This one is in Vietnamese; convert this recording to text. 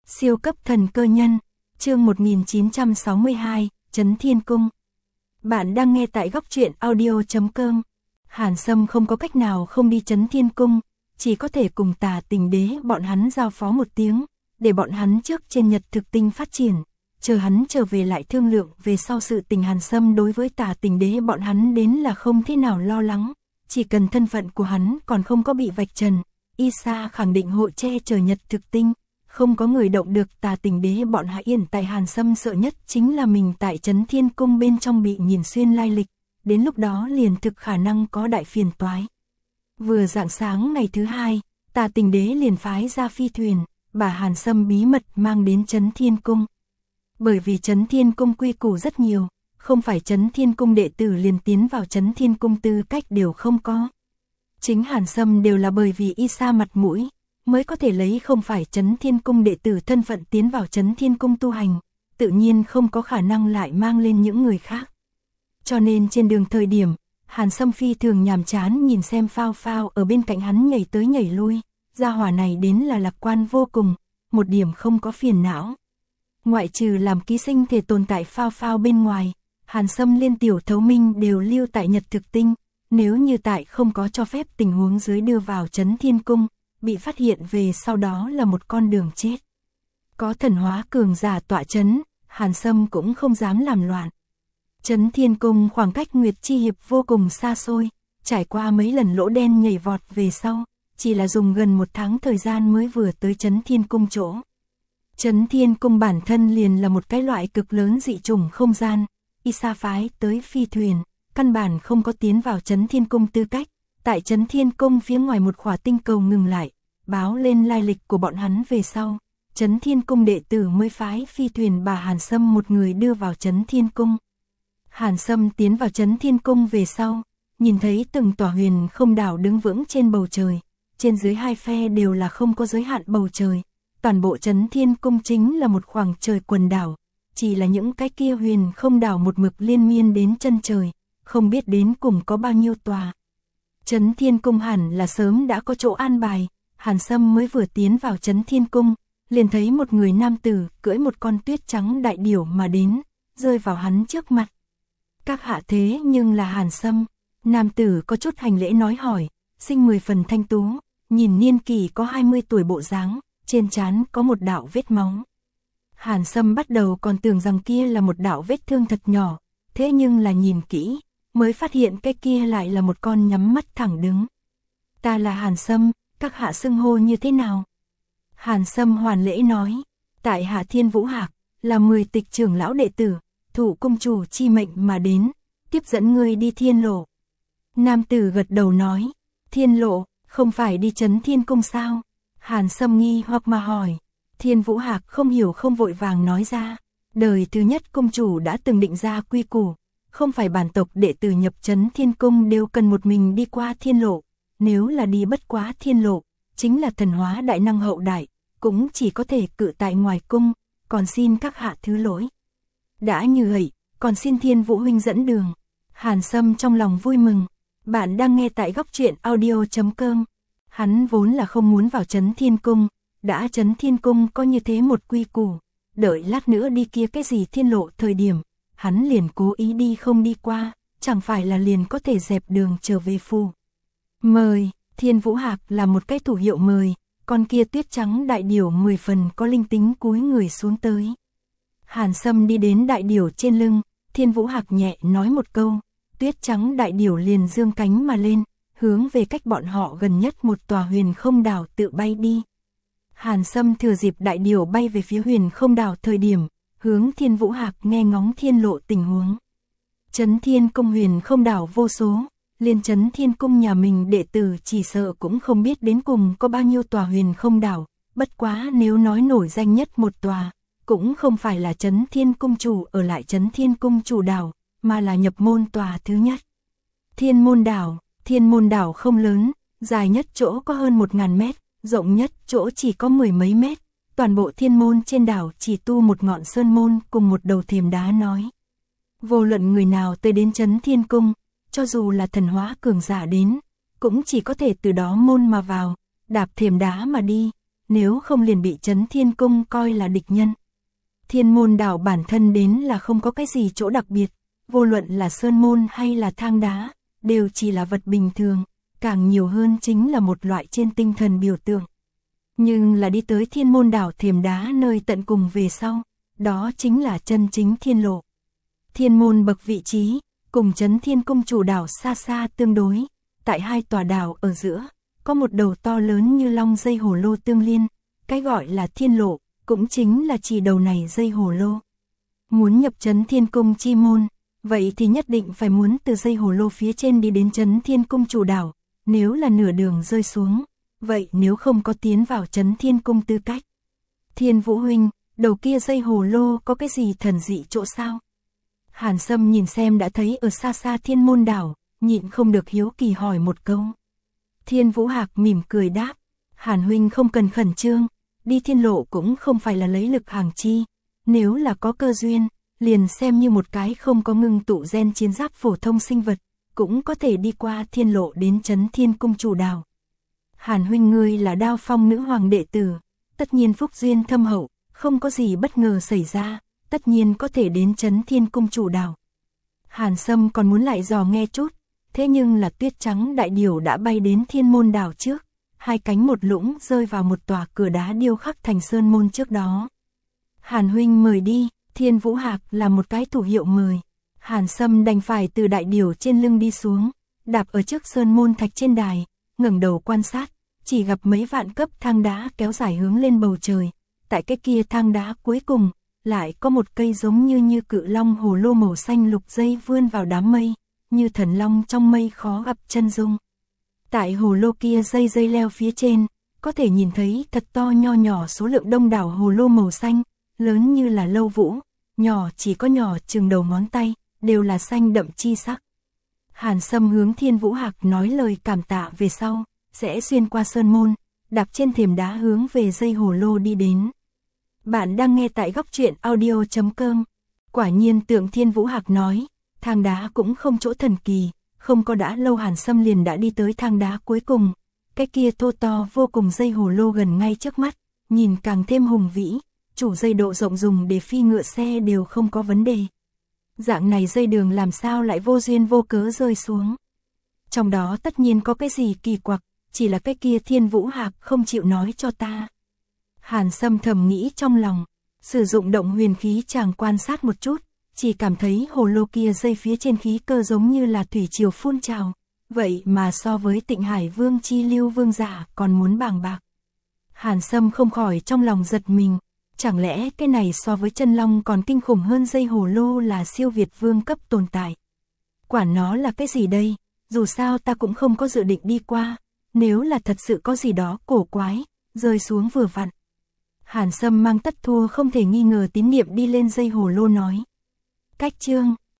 Siêu cấp thần cơ nhân, chương 1962, Trấn Thiên Cung. Bạn đang nghe tại góc truyện audio.com. Hàn Sâm không có cách nào không đi Trấn Thiên Cung, chỉ có thể cùng Tà Tình Đế bọn hắn giao phó một tiếng, để bọn hắn trước trên Nhật Thực Tinh phát triển, chờ hắn trở về lại thương lượng về sau sự tình. Hàn Sâm đối với Tà Tình Đế bọn hắn đến là không thế nào lo lắng, chỉ cần thân phận của hắn còn không có bị vạch trần, Y Sa khẳng định hội che chở Nhật Thực Tinh. Không có người động được Tà Tình Đế bọn Hạ Yên. Tại Hàn Sâm sợ nhất chính là mình tại Trấn Thiên Cung bên trong bị nhìn xuyên lai lịch, đến lúc đó liền thực khả năng có đại phiền toái. Vừa rạng sáng ngày thứ hai, Tà Tình Đế liền phái ra phi thuyền, bà Hàn Sâm bí mật mang đến Trấn Thiên Cung. Bởi vì Trấn Thiên Cung quy củ rất nhiều, không phải Trấn Thiên Cung đệ tử liền tiến vào Trấn Thiên Cung tư cách đều không có. Chính Hàn Sâm đều là bởi vì Y Sa mặt mũi mới có thể lấy không phải Trấn Thiên Cung đệ tử thân phận tiến vào Trấn Thiên Cung tu hành, tự nhiên không có khả năng lại mang lên những người khác. Cho nên trên đường thời điểm, Hàn Sâm phi thường nhàm chán nhìn xem Phao Phao ở bên cạnh hắn nhảy tới nhảy lui, gia hỏa này đến là lạc quan vô cùng, một điểm không có phiền não. Ngoại trừ làm ký sinh thể tồn tại Phao Phao bên ngoài, Hàn Sâm liên tiểu thấu minh đều lưu tại Nhật Thực Tinh, nếu như tại không có cho phép tình huống dưới đưa vào Trấn Thiên Cung, bị phát hiện về sau đó là một con đường chết. Có thần hóa cường giả tọa chấn, Hàn Sâm cũng không dám làm loạn. Trấn Thiên Cung khoảng cách Nguyệt Chi Hiệp vô cùng xa xôi, trải qua mấy lần lỗ đen nhảy vọt về sau, chỉ là dùng gần 1 tháng thời gian mới vừa tới Trấn Thiên Cung chỗ. Trấn Thiên Cung bản thân liền là một cái loại cực lớn dị chủng không gian, Y Sa phái tới phi thuyền, căn bản không có tiến vào Trấn Thiên Cung tư cách. Tại Trấn Thiên Cung phía ngoài một khỏa tinh cầu ngừng lại, báo lên lai lịch của bọn hắn về sau, Trấn Thiên Cung đệ tử mới phái phi thuyền bà Hàn Sâm một người đưa vào Trấn Thiên Cung. Hàn Sâm tiến vào Trấn Thiên Cung về sau, nhìn thấy từng tòa huyền không đảo đứng vững trên bầu trời, trên dưới hai phe đều là không có giới hạn bầu trời, toàn bộ Trấn Thiên Cung chính là một khoảng trời quần đảo, chỉ là những cái kia huyền không đảo một mực liên miên đến chân trời, không biết đến cùng có bao nhiêu tòa. Trấn Thiên Cung hẳn là sớm đã có chỗ an bài, Hàn Sâm mới vừa tiến vào Trấn Thiên Cung, liền thấy một người nam tử cưỡi một con tuyết trắng đại điểu mà đến, rơi vào hắn trước mặt. Các hạ thế nhưng là Hàn Sâm, nam tử có chút hành lễ nói hỏi, sinh 10 phần thanh tú, nhìn niên kỳ có 20 tuổi bộ dáng, trên trán có một đạo vết máu. Hàn Sâm bắt đầu còn tưởng rằng kia là một đạo vết thương thật nhỏ, thế nhưng là nhìn kỹ, mới phát hiện cái kia lại là một con nhắm mắt thẳng đứng. Ta là Hàn Sâm, các hạ xưng hô như thế nào? Hàn Sâm hoàn lễ nói, tại hạ Thiên Vũ Hạc, là 10 tịch trưởng lão đệ tử, thụ cung chủ chi mệnh mà đến, tiếp dẫn ngươi đi Thiên Lộ. Nam tử gật đầu nói, Thiên Lộ, không phải đi Trấn Thiên Cung sao? Hàn Sâm nghi hoặc mà hỏi. Thiên Vũ Hạc không hiểu không vội vàng nói ra, đời thứ nhất cung chủ đã từng định ra quy củ, không phải bản tộc đệ tử nhập Trấn Thiên Cung đều cần một mình đi qua Thiên Lộ, nếu là đi bất quá Thiên Lộ, chính là thần hóa đại năng hậu đại, cũng chỉ có thể cự tại ngoài cung, còn xin các hạ thứ lỗi. Đã như vậy, còn xin Thiên Vũ huynh dẫn đường. Hàn Sâm trong lòng vui mừng, bạn đang nghe tại góc truyện audio.com. Hắn vốn là không muốn vào Trấn Thiên Cung, đã Trấn Thiên Cung có như thế một quy củ, đợi lát nữa đi kia cái gì Thiên Lộ thời điểm, hắn liền cố ý đi không đi qua, chẳng phải là liền có thể dẹp đường trở về phủ. Mời, Thiên Vũ Hạc là một cái thủ hiệu mời, con kia tuyết trắng đại điểu 10 phần có linh tính cúi người xuống tới. Hàn Sâm đi đến đại điểu trên lưng, Thiên Vũ Hạc nhẹ nói một câu, tuyết trắng đại điểu liền dương cánh mà lên, hướng về cách bọn họ gần nhất một tòa huyền không đảo tự bay đi. Hàn Sâm thừa dịp đại điểu bay về phía huyền không đảo thời điểm, hướng Thiên Vũ Hạc nghe ngóng Thiên Lộ tình huống. Trấn Thiên Cung huyền không đảo vô số, liên Trấn Thiên Cung nhà mình đệ tử chỉ sợ cũng không biết đến cùng có bao nhiêu tòa huyền không đảo, bất quá nếu nói nổi danh nhất một tòa, cũng không phải là Trấn Thiên Cung chủ ở lại Trấn Thiên Cung chủ đảo, mà là nhập môn tòa thứ nhất. Thiên Môn đảo không lớn, dài nhất chỗ có hơn 1000 mét, rộng nhất chỗ chỉ có 10 mấy mét. Toàn bộ thiên môn trên đảo chỉ tu một ngọn sơn môn cùng một đầu thềm đá nói. Vô luận người nào tới đến Trấn Thiên Cung, cho dù là thần hóa cường giả đến, cũng chỉ có thể từ đó môn mà vào, đạp thềm đá mà đi. nếu không liền bị Chấn Thiên Cung coi là địch nhân. Thiên Môn Đảo bản thân đến là không có cái gì chỗ đặc biệt, vô luận là sơn môn hay là thang đá, đều chỉ là vật bình thường, càng nhiều hơn chính là một loại trên tinh thần biểu tượng. Nhưng là đi tới Thiên Môn Đảo thềm đá nơi tận cùng về sau, đó chính là chân chính thiên lộ. Thiên môn bậc vị trí, cùng Chấn Thiên Cung chủ đảo xa xa tương đối, tại hai tòa đảo ở giữa, có một đầu to lớn như long dây hồ lô tương liên, cái gọi là thiên lộ, cũng chính là chỉ đầu này dây hồ lô. Muốn nhập Chấn Thiên Cung chi môn, vậy thì nhất định phải muốn từ dây hồ lô phía trên đi đến Chấn Thiên Cung chủ đảo, nếu là nửa đường rơi xuống, vậy nếu không có tiến vào Chấn Thiên Cung tư cách. Thiên Vũ huynh, đầu kia dây hồ lô có cái gì thần dị chỗ sao? Hàn Sâm nhìn xem đã thấy ở xa xa Thiên Môn Đảo, nhịn không được hiếu kỳ hỏi một câu. Thiên Vũ Hạc mỉm cười đáp, Hàn huynh không cần khẩn trương, đi thiên lộ cũng không phải là lấy lực hàng chi, nếu là có cơ duyên, liền xem như một cái không có ngưng tụ gen chiến giáp phổ thông sinh vật, cũng có thể đi qua thiên lộ đến Chấn Thiên Cung chủ đảo. Hàn huynh ngươi là Đao Phong nữ hoàng đệ tử, tất nhiên phúc duyên thâm hậu, không có gì bất ngờ xảy ra, tất nhiên có thể đến Chấn Thiên Cung chủ đảo. Hàn Sâm còn muốn lại dò nghe chút, thế nhưng là Tuyết Trắng đại điểu đã bay đến Thiên Môn Đảo trước, hai cánh một lũng rơi vào một tòa cửa đá điêu khắc thành sơn môn trước đó. Hàn huynh mời đi, Thiên Vũ Hạc là một cái thủ hiệu mời. Hàn Sâm đành phải từ đại điểu trên lưng đi xuống, đạp ở trước sơn môn thạch trên đài, ngẩng đầu quan sát, chỉ gặp mấy vạn cấp thang đá kéo dài hướng lên bầu trời. Tại cái kia thang đá cuối cùng, lại có một cây giống như cự long hồ lô màu xanh lục dây vươn vào đám mây, như thần long trong mây khó gặp chân dung. Tại hồ lô kia dây leo phía trên, có thể nhìn thấy thật to nho nhỏ số lượng đông đảo hồ lô màu xanh, lớn như là lâu vũ, nhỏ chỉ có nhỏ chừng đầu ngón tay, đều là xanh đậm chi sắc. Hàn Sâm hướng Thiên Vũ Hạc nói lời cảm tạ về sau, sẽ xuyên qua sơn môn, đạp trên thềm đá hướng về dây hồ lô đi đến. Bạn đang nghe tại Góc Truyện Audio.com. Quả nhiên tượng Thiên Vũ Hạc nói, thang đá cũng không chỗ thần kỳ, không có đã lâu Hàn Sâm liền đã đi tới thang đá cuối cùng. Cái kia thô to vô cùng dây hồ lô gần ngay trước mắt, nhìn càng thêm hùng vĩ, chủ dây độ rộng dùng để phi ngựa xe đều không có vấn đề. Dạng này dây đường làm sao lại vô duyên vô cớ rơi xuống. Trong đó tất nhiên có cái gì kỳ quặc, chỉ là cái kia Thiên Vũ Hạc không chịu nói cho ta. Hàn Sâm thầm nghĩ trong lòng, sử dụng động huyền khí chàng quan sát một chút, chỉ cảm thấy hồ lô kia dây phía trên khí cơ giống như là thủy triều phun trào, vậy mà so với Tịnh Hải Vương chi lưu vương giả còn muốn bàng bạc. Hàn Sâm không khỏi trong lòng giật mình, chẳng lẽ cái này so với chân long còn kinh khủng hơn dây hồ lô là siêu việt vương cấp tồn tại. Quản nó là cái gì đây, dù sao ta cũng không có dự định đi qua, nếu là thật sự có gì đó cổ quái, rơi xuống vừa vặn. Hàn Sâm mang tất thua không thể nghi ngờ tín niệm đi lên dây hồ lô nói. Cách chương